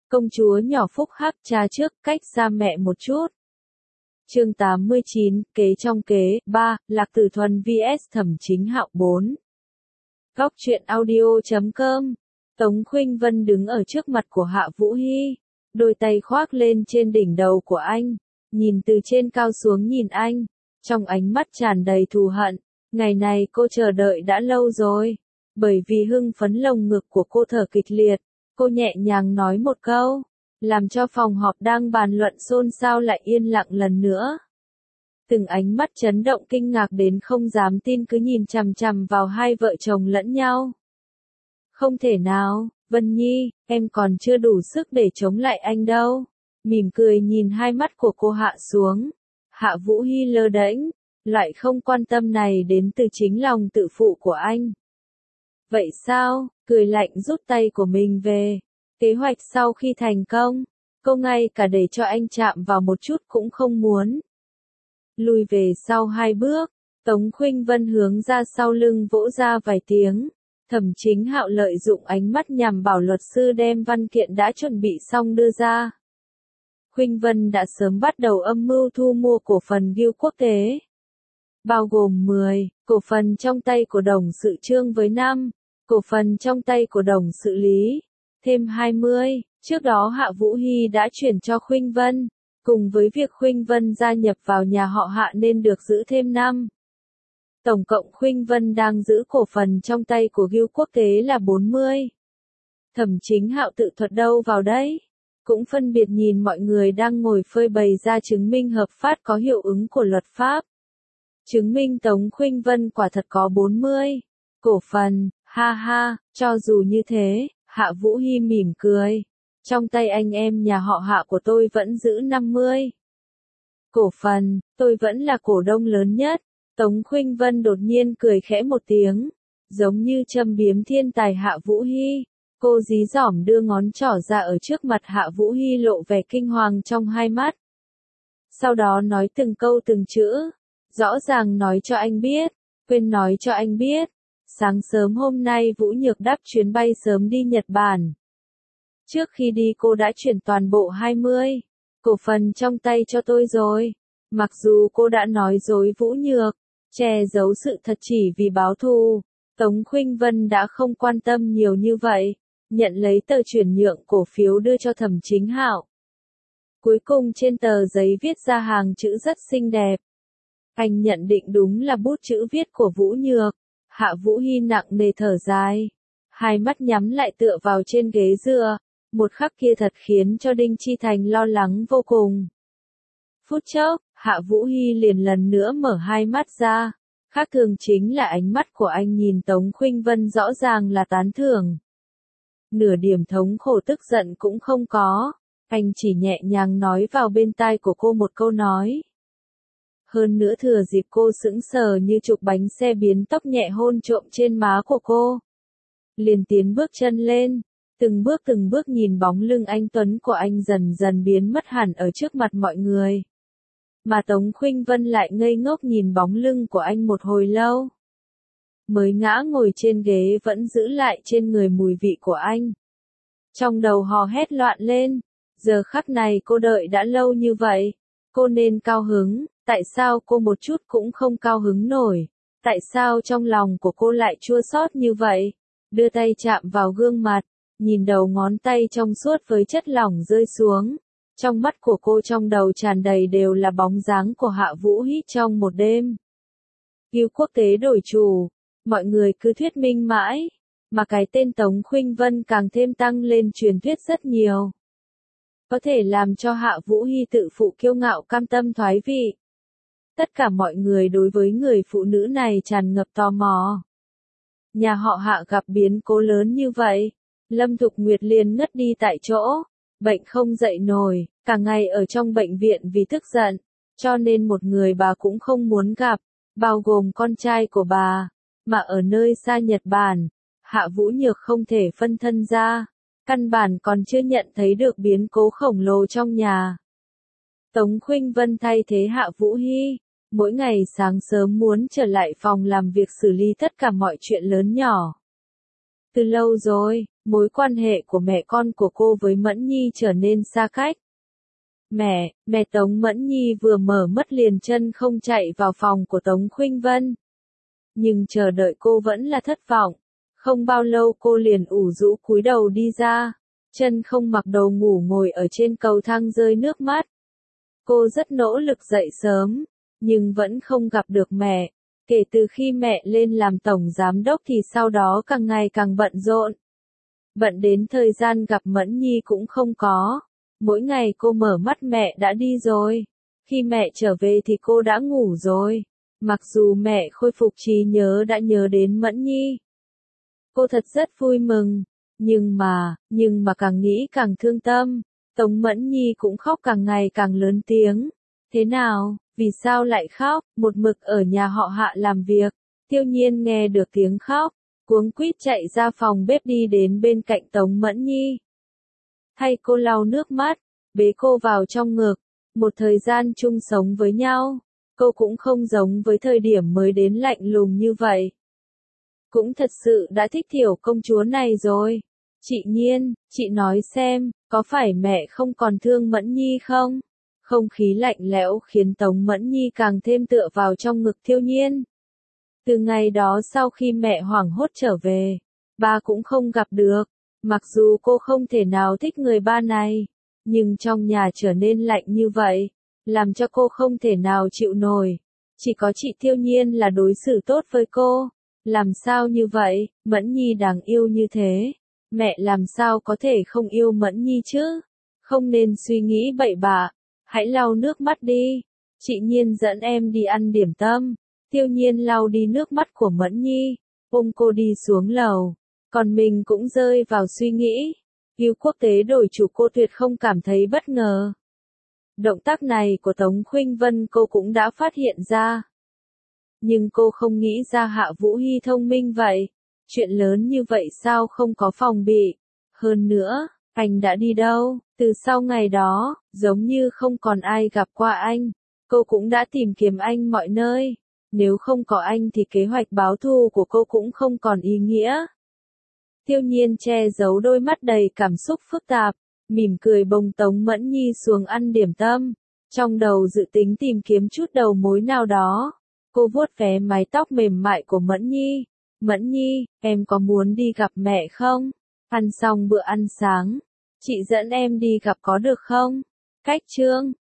Công chúa nhỏ phúc hắc cha trước, cách xa mẹ một chút. Chương 89, kế trong kế, 3, Lạc Tử Thuần vs Thẩm Chính Hạo 4. Góc truyện audio.com. Tống Khuynh Vân đứng ở trước mặt của Hạ Vũ Hi, đôi tay khoác lên trên đỉnh đầu của anh, nhìn từ trên cao xuống nhìn anh, trong ánh mắt tràn đầy thù hận. Ngày này cô chờ đợi đã lâu rồi, bởi vì hưng phấn lồng ngực của cô thở kịch liệt, cô nhẹ nhàng nói một câu, làm cho phòng họp đang bàn luận xôn xao lại yên lặng lần nữa. Từng ánh mắt chấn động kinh ngạc đến không dám tin cứ nhìn chằm chằm vào hai vợ chồng lẫn nhau. Không thể nào, Vân Nhi, em còn chưa đủ sức để chống lại anh đâu. Mỉm cười nhìn hai mắt của cô hạ xuống. Hạ Vũ Hi lơ đễnh, loại không quan tâm này đến từ chính lòng tự phụ của anh. Vậy sao, cười lạnh rút tay của mình về. Kế hoạch sau khi thành công, cô ngay cả để cho anh chạm vào một chút cũng không muốn. Lùi về sau hai bước, Tống Khuynh Vân hướng ra sau lưng vỗ ra vài tiếng. Thẩm Chính Hạo lợi dụng ánh mắt nhằm bảo luật sư đem văn kiện đã chuẩn bị xong đưa ra. Khuynh Vân đã sớm bắt đầu âm mưu thu mua cổ phần Gil Quốc tế, bao gồm 10 cổ phần trong tay của đồng sự Trương với 5 cổ phần trong tay của đồng sự Lý, thêm 20. Trước đó Hạ Vũ Hi đã chuyển cho Khuynh Vân, cùng với việc Khuynh Vân gia nhập vào nhà họ Hạ nên được giữ thêm 5. Tổng cộng Khuynh Vân đang giữ cổ phần trong tay của Gil Quốc tế là 40. Thẩm Chính Hạo tự thuật đâu vào đấy, cũng phân biệt nhìn mọi người đang ngồi phơi bày ra chứng minh hợp pháp có hiệu ứng của luật pháp. Chứng minh Tống Khuynh Vân quả thật có 40 cổ phần, ha ha, cho dù như thế, Hạ Vũ Hi mỉm cười. Trong tay anh em nhà họ Hạ của tôi vẫn giữ 50 cổ phần, tôi vẫn là cổ đông lớn nhất. Tống Khuynh Vân đột nhiên cười khẽ một tiếng, giống như châm biếm thiên tài Hạ Vũ Hi. Cô dí dỏm đưa ngón trỏ ra ở trước mặt Hạ Vũ Hi lộ vẻ kinh hoàng trong hai mắt. Sau đó nói từng câu từng chữ, rõ ràng nói cho anh biết, quên nói cho anh biết. Sáng sớm hôm nay Vũ Nhược đáp chuyến bay sớm đi Nhật Bản. Trước khi đi cô đã chuyển toàn bộ 20 cổ phần trong tay cho tôi rồi. Mặc dù cô đã nói dối Vũ Nhược, che giấu sự thật chỉ vì báo thù, Tống Khuynh Vân đã không quan tâm nhiều như vậy, nhận lấy tờ chuyển nhượng cổ phiếu đưa cho Thẩm Chính Hạo. Cuối cùng trên tờ giấy viết ra hàng chữ rất xinh đẹp. Anh nhận định đúng là bút chữ viết của Vũ Nhược. Hạ Vũ Hi nặng nề thở dài, hai mắt nhắm lại tựa vào trên ghế dựa, một khắc kia thật khiến cho Đinh Chi Thành lo lắng vô cùng. Phút chốc, Hạ Vũ Hi liền lần nữa mở hai mắt ra, khác thường chính là ánh mắt của anh nhìn Tống Khuynh Vân rõ ràng là tán thưởng. Nửa điểm thống khổ tức giận cũng không có, anh chỉ nhẹ nhàng nói vào bên tai của cô một câu nói. Hơn nữa thừa dịp cô sững sờ như trục bánh xe biến tốc nhẹ hôn trộm trên má của cô. Liền tiến bước chân lên, từng bước nhìn bóng lưng anh tuấn của anh dần dần biến mất hẳn ở trước mặt mọi người. Mà Tống Khuynh Vân lại ngây ngốc nhìn bóng lưng của anh một hồi lâu. Mới ngã ngồi trên ghế vẫn giữ lại trên người mùi vị của anh. Trong đầu hò hét loạn lên, giờ khắc này cô đợi đã lâu như vậy, cô nên cao hứng, tại sao cô một chút cũng không cao hứng nổi, tại sao trong lòng của cô lại chua xót như vậy, đưa tay chạm vào gương mặt, nhìn đầu ngón tay trong suốt với chất lỏng rơi xuống, trong mắt của cô trong đầu tràn đầy đều là bóng dáng của Hạ Vũ Hi trong một đêm. Gil Quốc tế đổi chủ. Mọi người cứ thuyết minh mãi, mà cái tên Tống Khuynh Vân càng thêm tăng lên truyền thuyết rất nhiều. Có thể làm cho Hạ Vũ Hi tự phụ kiêu ngạo cam tâm thoái vị. Tất cả mọi người đối với người phụ nữ này tràn ngập tò mò. Nhà họ Hạ gặp biến cố lớn như vậy, Lâm Thục Nguyệt liền ngất đi tại chỗ, bệnh không dậy nổi, cả ngày ở trong bệnh viện vì tức giận, cho nên một người bà cũng không muốn gặp, bao gồm con trai của bà. Mà ở nơi xa Nhật Bản, Hạ Vũ Nhược không thể phân thân ra, căn bản còn chưa nhận thấy được biến cố khổng lồ trong nhà. Tống Khuynh Vân thay thế Hạ Vũ Hi, mỗi ngày sáng sớm muốn trở lại phòng làm việc xử lý tất cả mọi chuyện lớn nhỏ. Từ lâu rồi, mối quan hệ của mẹ con của cô với Mẫn Nhi trở nên xa cách. Mẹ Tống Mẫn Nhi vừa mở mắt liền chân không chạy vào phòng của Tống Khuynh Vân. Nhưng chờ đợi cô vẫn là thất vọng. Không bao lâu cô liền ủ rũ cúi đầu đi ra. Chân không mặc đồ ngủ ngồi ở trên cầu thang rơi nước mắt. Cô rất nỗ lực dậy sớm, nhưng vẫn không gặp được mẹ. Kể từ khi mẹ lên làm tổng giám đốc thì sau đó càng ngày càng bận rộn. Bận đến thời gian gặp Mẫn Nhi cũng không có. Mỗi ngày cô mở mắt mẹ đã đi rồi. Khi mẹ trở về thì cô đã ngủ rồi. Mặc dù mẹ khôi phục trí nhớ đã nhớ đến Mẫn Nhi. Cô thật rất vui mừng. Nhưng mà càng nghĩ càng thương tâm. Tống Mẫn Nhi cũng khóc càng ngày càng lớn tiếng. Thế nào, vì sao lại khóc? Một mực ở nhà họ Hạ làm việc. Tiêu Nhiên nghe được tiếng khóc, cuống quýt chạy ra phòng bếp đi đến bên cạnh Tống Mẫn Nhi. Thay cô lau nước mắt, bế cô vào trong ngực. Một thời gian chung sống với nhau, cô cũng không giống với thời điểm mới đến lạnh lùng như vậy. Cũng thật sự đã thích Tiểu công chúa này rồi. Chị Nhiên, chị nói xem, có phải mẹ không còn thương Mẫn Nhi không? Không khí lạnh lẽo khiến Tống Mẫn Nhi càng thêm tựa vào trong ngực Tiêu Nhiên. Từ ngày đó sau khi mẹ hoảng hốt trở về, ba cũng không gặp được. Mặc dù cô không thể nào thích người ba này, nhưng trong nhà trở nên lạnh như vậy, làm cho cô không thể nào chịu nổi. Chỉ có chị Tiêu Nhiên là đối xử tốt với cô. Làm sao như vậy, Mẫn Nhi đáng yêu như thế. Mẹ làm sao có thể không yêu Mẫn Nhi chứ? Không nên suy nghĩ bậy bạ. Hãy lau nước mắt đi. Chị Nhiên dẫn em đi ăn điểm tâm. Tiêu Nhiên lau đi nước mắt của Mẫn Nhi, ôm cô đi xuống lầu. Còn mình cũng rơi vào suy nghĩ. Yêu quốc tế đổi chủ cô tuyệt không cảm thấy bất ngờ. Động tác này của Tống Khuynh Vân cô cũng đã phát hiện ra. Nhưng cô không nghĩ ra Hạ Vũ Hy thông minh vậy. Chuyện lớn như vậy sao không có phòng bị. Hơn nữa, anh đã đi đâu? Từ sau ngày đó, giống như không còn ai gặp qua anh. Cô cũng đã tìm kiếm anh mọi nơi. Nếu không có anh thì kế hoạch báo thù của cô cũng không còn ý nghĩa. Tiêu Nhiên che giấu đôi mắt đầy cảm xúc phức tạp, mỉm cười bồng Tống Mẫn Nhi xuống ăn điểm tâm. Trong đầu dự tính tìm kiếm chút đầu mối nào đó. Cô vuốt ve mái tóc mềm mại của Mẫn Nhi. Mẫn Nhi, em có muốn đi gặp mẹ không? Ăn xong bữa ăn sáng, chị dẫn em đi gặp có được không? Cách chương